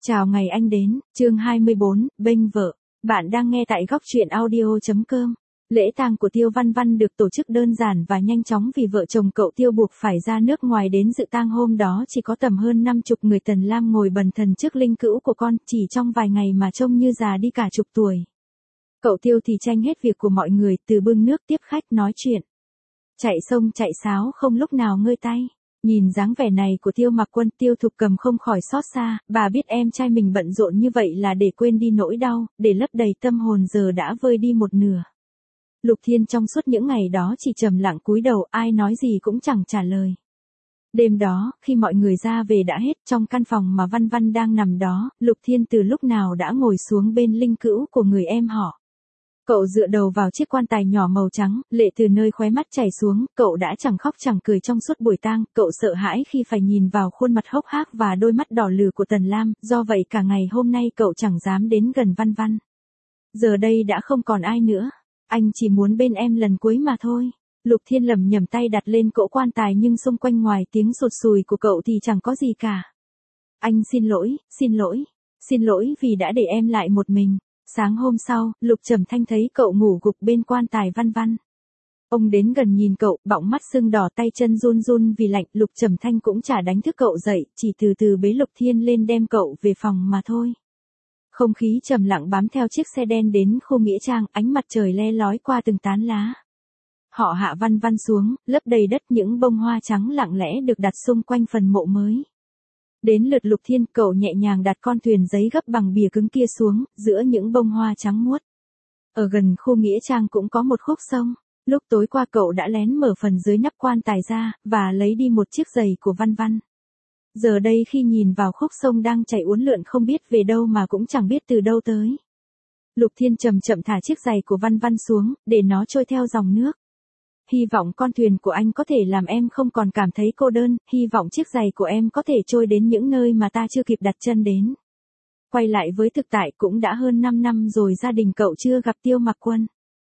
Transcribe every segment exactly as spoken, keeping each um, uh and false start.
Chào ngày anh đến, chương hai mươi bốn, bênh vợ. Bạn đang nghe tại góc truyện audio chấm com. Lễ tang của Tiêu Văn Văn được tổ chức đơn giản và nhanh chóng vì vợ chồng cậu Tiêu buộc phải ra nước ngoài đến dự tang. Hôm đó chỉ có tầm hơn năm chục người. Tần Lam ngồi bần thần trước linh cữu của con, chỉ trong vài ngày mà trông như già đi cả chục tuổi. Cậu Tiêu thì tranh hết việc của mọi người, từ bưng nước tiếp khách nói chuyện, chạy sông chạy sáo không lúc nào ngơi tay. Nhìn dáng vẻ này của Tiêu Mặc Quân, Tiêu Thục Cầm không khỏi xót xa, bà biết em trai mình bận rộn như vậy là để quên đi nỗi đau, để lấp đầy tâm hồn giờ đã vơi đi một nửa. Lục Thiên trong suốt những ngày đó chỉ trầm lặng cúi đầu, ai nói gì cũng chẳng trả lời. Đêm đó, khi mọi người ra về đã hết, trong căn phòng mà Văn Văn đang nằm đó, Lục Thiên từ lúc nào đã ngồi xuống bên linh cữu của người em họ. Cậu dựa đầu vào chiếc quan tài nhỏ màu trắng, lệ từ nơi khóe mắt chảy xuống, cậu đã chẳng khóc chẳng cười trong suốt buổi tang, cậu sợ hãi khi phải nhìn vào khuôn mặt hốc hác và đôi mắt đỏ lừ của Tần Lam, do vậy cả ngày hôm nay cậu chẳng dám đến gần Văn Văn. Giờ đây đã không còn ai nữa, anh chỉ muốn bên em lần cuối mà thôi. Lục Thiên lẩm nhẩm tay đặt lên cỗ quan tài, nhưng xung quanh ngoài tiếng sụt sùi của cậu thì chẳng có gì cả. Anh xin lỗi, xin lỗi, xin lỗi vì đã để em lại một mình. Sáng hôm sau, Lục Trầm Thanh thấy cậu ngủ gục bên quan tài Văn Văn. Ông đến gần nhìn cậu, bọng mắt sưng đỏ, tay chân run run vì lạnh. Lục Trầm Thanh cũng chả đánh thức cậu dậy, chỉ từ từ bế Lục Thiên lên đem cậu về phòng mà thôi. Không khí trầm lặng bám theo chiếc xe đen đến khu nghĩa trang, ánh mặt trời le lói qua từng tán lá. Họ hạ Văn Văn xuống, lấp đầy đất những bông hoa trắng lặng lẽ được đặt xung quanh phần mộ mới. Đến lượt Lục Thiên, cậu nhẹ nhàng đặt con thuyền giấy gấp bằng bìa cứng kia xuống, giữa những bông hoa trắng muốt. Ở gần khu nghĩa trang cũng có một khúc sông. Lúc tối qua cậu đã lén mở phần dưới nắp quan tài ra, và lấy đi một chiếc giày của Văn Văn. Giờ đây khi nhìn vào khúc sông đang chảy uốn lượn không biết về đâu mà cũng chẳng biết từ đâu tới. Lục Thiên chậm chậm thả chiếc giày của Văn Văn xuống, để nó trôi theo dòng nước. Hy vọng con thuyền của anh có thể làm em không còn cảm thấy cô đơn, hy vọng chiếc giày của em có thể trôi đến những nơi mà ta chưa kịp đặt chân đến. Quay lại với thực tại, cũng đã hơn năm năm rồi gia đình cậu chưa gặp Tiêu Mặc Quân.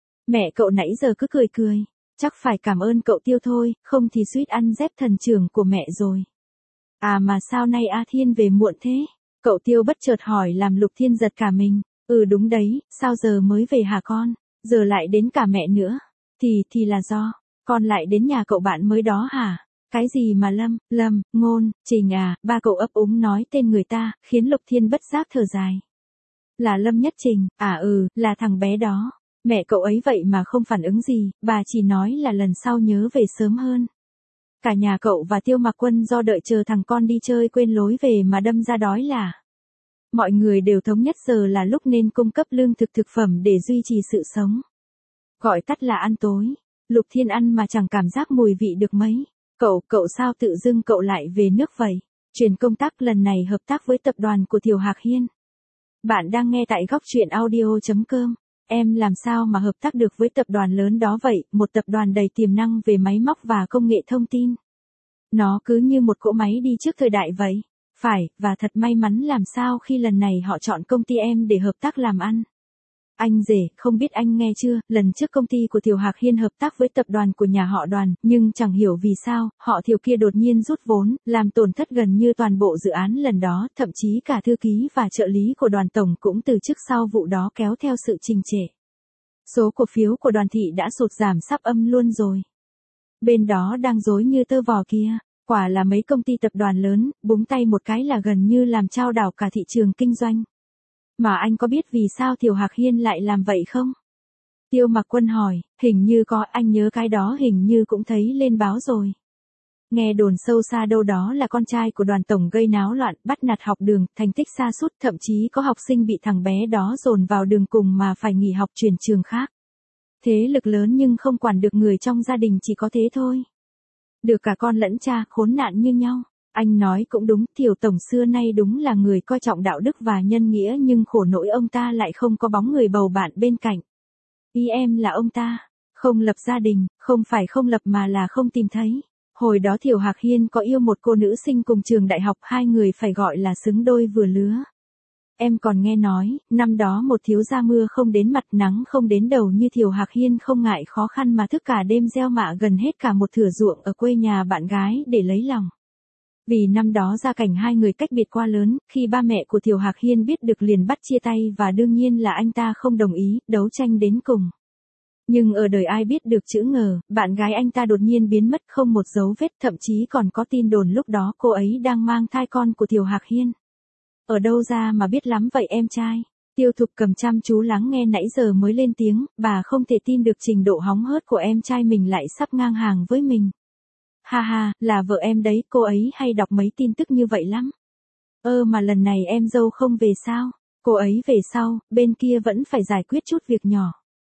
Mẹ cậu nãy giờ cứ cười cười, chắc phải cảm ơn cậu Tiêu thôi, không thì suýt ăn dép thần trưởng của mẹ rồi. À mà sao nay A Thiên về muộn thế? Cậu Tiêu bất chợt hỏi làm Lục Thiên giật cả mình. Ừ đúng đấy, sao giờ mới về hả con? Giờ lại đến cả mẹ nữa. Thì, thì là do, con lại đến nhà cậu bạn mới đó hả? Cái gì mà Lâm, Lâm, Ngôn, Trình à, ba cậu ấp úng nói tên người ta, khiến Lục Thiên bất giác thở dài. Là Lâm Nhất Trình, à ừ, là thằng bé đó. Mẹ cậu ấy vậy mà không phản ứng gì, bà chỉ nói là lần sau nhớ về sớm hơn. Cả nhà cậu và Tiêu Mặc Quân do đợi chờ thằng con đi chơi quên lối về mà đâm ra đói là. Mọi người đều thống nhất giờ là lúc nên cung cấp lương thực thực phẩm để duy trì sự sống. Gọi tắt là ăn tối. Lục Thiên ăn mà chẳng cảm giác mùi vị được mấy. Cậu, cậu sao tự dưng cậu lại về nước vậy? Chuyển công tác lần này hợp tác với tập đoàn của Thiều Hạc Hiên. Bạn đang nghe tại góc truyện audio chấm com. Em làm sao mà hợp tác được với tập đoàn lớn đó vậy, một tập đoàn đầy tiềm năng về máy móc và công nghệ thông tin. Nó cứ như một cỗ máy đi trước thời đại vậy. Phải, và thật may mắn làm sao khi lần này họ chọn công ty em để hợp tác làm ăn. Anh rể, không biết anh nghe chưa, lần trước công ty của Thiều Hạc Hiên hợp tác với tập đoàn của nhà họ Đoàn, nhưng chẳng hiểu vì sao, họ Thiều kia đột nhiên rút vốn, làm tổn thất gần như toàn bộ dự án lần đó, thậm chí cả thư ký và trợ lý của Đoàn tổng cũng từ chức sau vụ đó kéo theo sự trình trệ. Số cổ phiếu của Đoàn thị đã sụt giảm sắp âm luôn rồi. Bên đó đang rối như tơ vò kia, quả là mấy công ty tập đoàn lớn, búng tay một cái là gần như làm chao đảo cả thị trường kinh doanh. Mà anh có biết vì sao Thiều Hạc Hiên lại làm vậy không? Tiêu Mặc Quân hỏi, hình như có, anh nhớ cái đó hình như cũng thấy lên báo rồi. Nghe đồn sâu xa đâu đó là con trai của Đoàn tổng gây náo loạn, bắt nạt học đường, thành tích sa sút, thậm chí có học sinh bị thằng bé đó dồn vào đường cùng mà phải nghỉ học chuyển trường khác. Thế lực lớn nhưng không quản được người trong gia đình, chỉ có thế thôi. Được cả con lẫn cha khốn nạn như nhau. Anh nói cũng đúng, Thiều tổng xưa nay đúng là người coi trọng đạo đức và nhân nghĩa, nhưng khổ nỗi ông ta lại không có bóng người bầu bạn bên cạnh. Ý em là ông ta không lập gia đình, không phải không lập mà là không tìm thấy. Hồi đó Thiều Hạc Hiên có yêu một cô nữ sinh cùng trường đại học, hai người phải gọi là xứng đôi vừa lứa. Em còn nghe nói, năm đó một thiếu gia mưa không đến mặt nắng không đến đầu như Thiều Hạc Hiên không ngại khó khăn mà thức cả đêm gieo mạ gần hết cả một thửa ruộng ở quê nhà bạn gái để lấy lòng. Vì năm đó gia cảnh hai người cách biệt quá lớn, khi ba mẹ của Thiều Hạc Hiên biết được liền bắt chia tay và đương nhiên là anh ta không đồng ý, đấu tranh đến cùng. Nhưng ở đời ai biết được chữ ngờ, bạn gái anh ta đột nhiên biến mất không một dấu vết, thậm chí còn có tin đồn lúc đó cô ấy đang mang thai con của Thiều Hạc Hiên. Ở đâu ra mà biết lắm vậy em trai? Tiêu Thục Cầm chăm chú lắng nghe nãy giờ mới lên tiếng, bà không thể tin được trình độ hóng hớt của em trai mình lại sắp ngang hàng với mình. Ha ha, là vợ em đấy, cô ấy hay đọc mấy tin tức như vậy lắm. Ơ mà lần này em dâu không về sao? Cô ấy về sau, bên kia vẫn phải giải quyết chút việc nhỏ.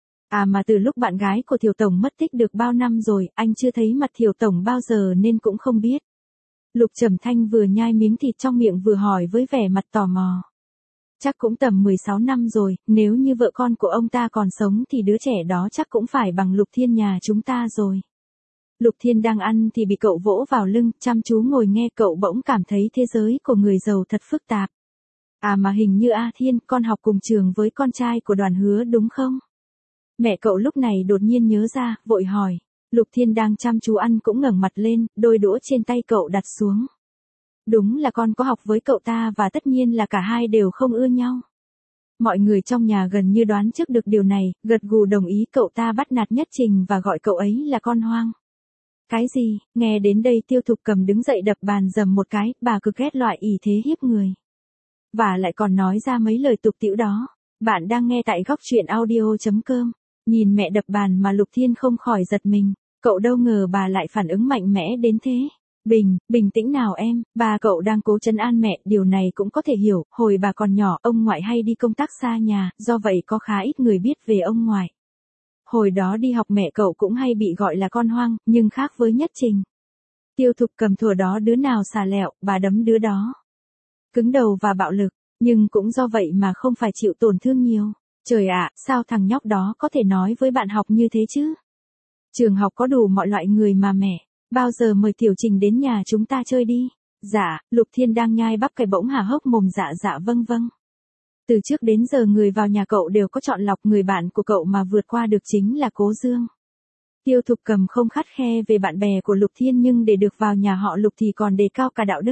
À mà từ lúc bạn gái của Thiều Tổng mất tích được bao năm rồi, anh chưa thấy mặt Thiều Tổng bao giờ nên cũng không biết. Lục Trầm Thanh vừa nhai miếng thịt trong miệng vừa hỏi với vẻ mặt tò mò. Chắc cũng tầm mười sáu năm rồi, nếu như vợ con của ông ta còn sống thì đứa trẻ đó chắc cũng phải bằng Lục Thiên nhà chúng ta rồi. Lục Thiên đang ăn thì bị cậu vỗ vào lưng, chăm chú ngồi nghe, cậu bỗng cảm thấy thế giới của người giàu thật phức tạp. À mà hình như A Thiên, con học cùng trường với con trai của Đoàn Hứa đúng không? Mẹ cậu lúc này đột nhiên nhớ ra, vội hỏi. Lục Thiên đang chăm chú ăn cũng ngẩng mặt lên, đôi đũa trên tay cậu đặt xuống. Đúng là con có học với cậu ta và tất nhiên là cả hai đều không ưa nhau. Mọi người trong nhà gần như đoán trước được điều này, gật gù đồng ý cậu ta bắt nạt Nhất Trình và gọi cậu ấy là con hoang. Cái gì? Nghe đến đây Tiêu Thục Cầm đứng dậy đập bàn dầm một cái, bà cực ghét loại ỷ thế hiếp người. Và lại còn nói ra mấy lời tục tĩu đó. Bạn đang nghe tại góc truyện audio chấm com. Nhìn mẹ đập bàn mà Lục Thiên không khỏi giật mình, cậu đâu ngờ bà lại phản ứng mạnh mẽ đến thế. Bình, bình tĩnh nào em, bà cậu đang cố trấn an mẹ, điều này cũng có thể hiểu, hồi bà còn nhỏ, ông ngoại hay đi công tác xa nhà, do vậy có khá ít người biết về ông ngoại. Hồi đó đi học mẹ cậu cũng hay bị gọi là con hoang, nhưng khác với Nhất Trình. Tiêu Thục Cầm thuở đó đứa nào xà lẹo, bà đấm đứa đó. Cứng đầu và bạo lực, nhưng cũng do vậy mà không phải chịu tổn thương nhiều. Trời ạ, sao thằng nhóc đó có thể nói với bạn học như thế chứ? Trường học có đủ mọi loại người mà mẹ. Bao giờ mời Tiểu Trình đến nhà chúng ta chơi đi? Dạ, Lục Thiên đang nhai bắp cải bỗng há hốc mồm dạ dạ vâng vâng. Từ trước đến giờ người vào nhà cậu đều có chọn lọc, người bạn của cậu mà vượt qua được chính là Cố Dương. Tiêu Thục Cầm không khắt khe về bạn bè của Lục Thiên nhưng để được vào nhà họ Lục thì còn đề cao cả đạo đức.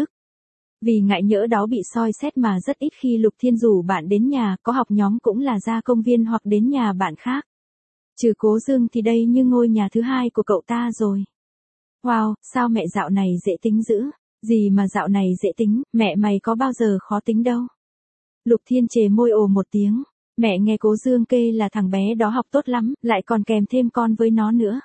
Vì ngại nhỡ đó bị soi xét mà rất ít khi Lục Thiên rủ bạn đến nhà, có học nhóm cũng là ra công viên hoặc đến nhà bạn khác. Trừ Cố Dương thì đây như ngôi nhà thứ hai của cậu ta rồi. Wow, sao mẹ dạo này dễ tính dữ? Gì mà dạo này dễ tính, mẹ mày có bao giờ khó tính đâu. Lục Thiên chề môi ồ một tiếng, mẹ nghe Cố Dương kê là thằng bé đó học tốt lắm, lại còn kèm thêm con với nó nữa.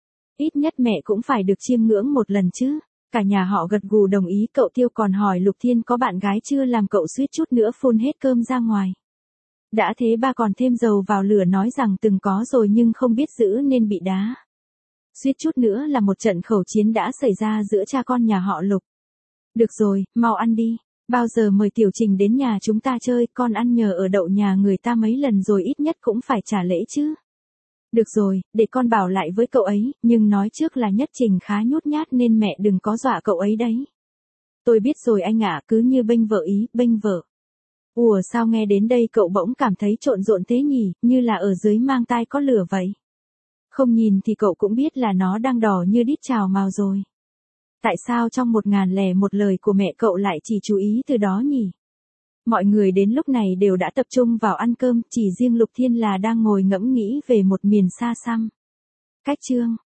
Ít nhất mẹ cũng phải được chiêm ngưỡng một lần chứ. Cả nhà họ gật gù đồng ý, cậu Tiêu còn hỏi Lục Thiên có bạn gái chưa làm cậu suýt chút nữa phun hết cơm ra ngoài. Đã thế ba còn thêm dầu vào lửa nói rằng từng có rồi nhưng không biết giữ nên bị đá. Suýt chút nữa là một trận khẩu chiến đã xảy ra giữa cha con nhà họ Lục. Được rồi, mau ăn đi. Bao giờ mời Tiểu Trình đến nhà chúng ta chơi, con ăn nhờ ở đậu nhà người ta mấy lần rồi ít nhất cũng phải trả lễ chứ. Được rồi, để con bảo lại với cậu ấy, nhưng nói trước là Nhất Trình khá nhút nhát nên mẹ đừng có dọa cậu ấy đấy. Tôi biết rồi anh ạ, cứ như bênh vợ ý, bênh vợ. Ủa sao nghe đến đây cậu bỗng cảm thấy trộn rộn thế nhỉ, như là ở dưới mang tai có lửa vậy. Không nhìn thì cậu cũng biết là nó đang đỏ như đít chào màu rồi. Tại sao trong một ngàn lẻ một lời của mẹ cậu lại chỉ chú ý từ đó nhỉ? Mọi người đến lúc này đều đã tập trung vào ăn cơm, chỉ riêng Lục Thiên là đang ngồi ngẫm nghĩ về một miền xa xăm. Cách chương